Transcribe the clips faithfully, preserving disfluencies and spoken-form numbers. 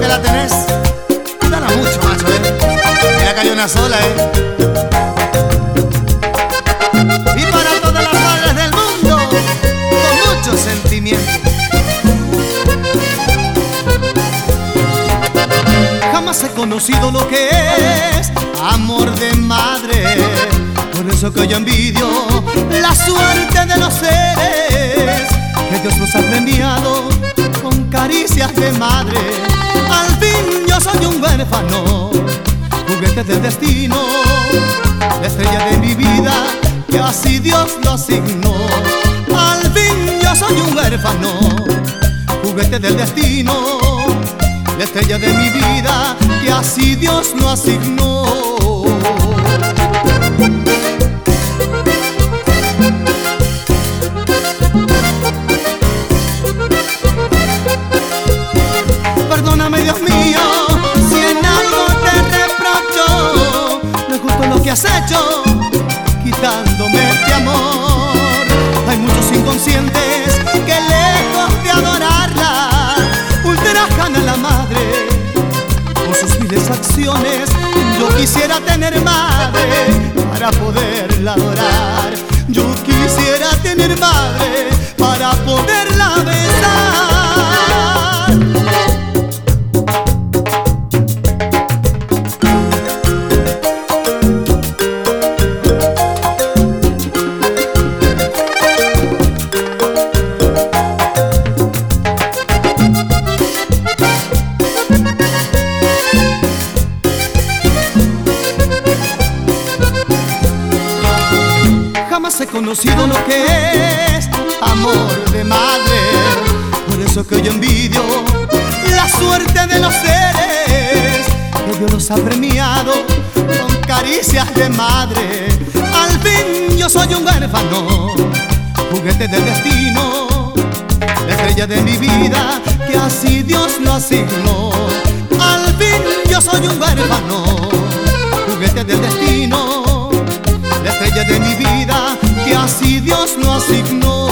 la tenés, dala mucho, macho, eh. Mira que hay una sola, eh. Y para todas las madres del mundo, con mucho sentimiento. Jamás he conocido lo que es amor de madre. Por eso que yo envidio la suerte de los seres que Dios nos ha premiado con caricias de madre. Al fin yo soy un huérfano, juguete del destino, la estrella de mi vida, que así Dios lo asignó. Al fin yo soy un huérfano, juguete del destino, la estrella de mi vida, que así Dios lo asignó. Perdóname, Dios mío, si en algo te reprocho, no es justo lo que has hecho, quitándome este amor. Hay muchos inconscientes que lejos de adorarla, ultrajan a la madre por sus miles acciones. Yo quisiera tener madre para poderla adorar. Yo quisiera tener madre para poderla besar. Jamás he conocido lo que es amor de madre. Por eso que yo envidio la suerte de los seres que Dios los ha premiado con caricias de madre. Al fin yo soy un huérfano, juguete del destino, la estrella de mi vida, que así Dios lo asignó. Al fin yo soy un huérfano, juguete del destino, la estrella de mi vida, que así Dios lo asignó.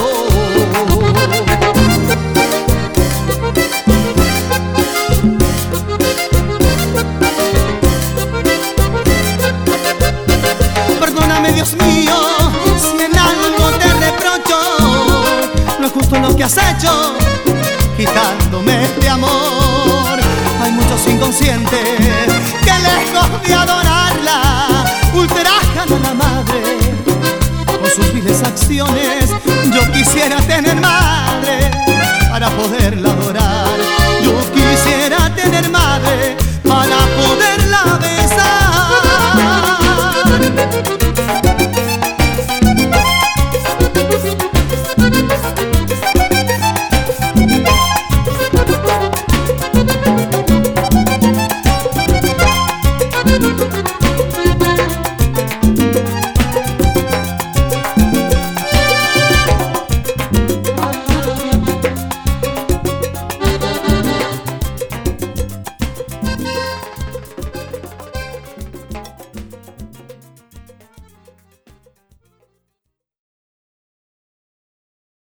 Perdóname, Dios mío, si en algo te reprocho, no es justo lo que has hecho, quitándome este amor. Hay muchos inconscientes que lejos de adorarla, ultrajan a la madre con sus viles acciones. Yo quisiera tener madre para poderla adorar.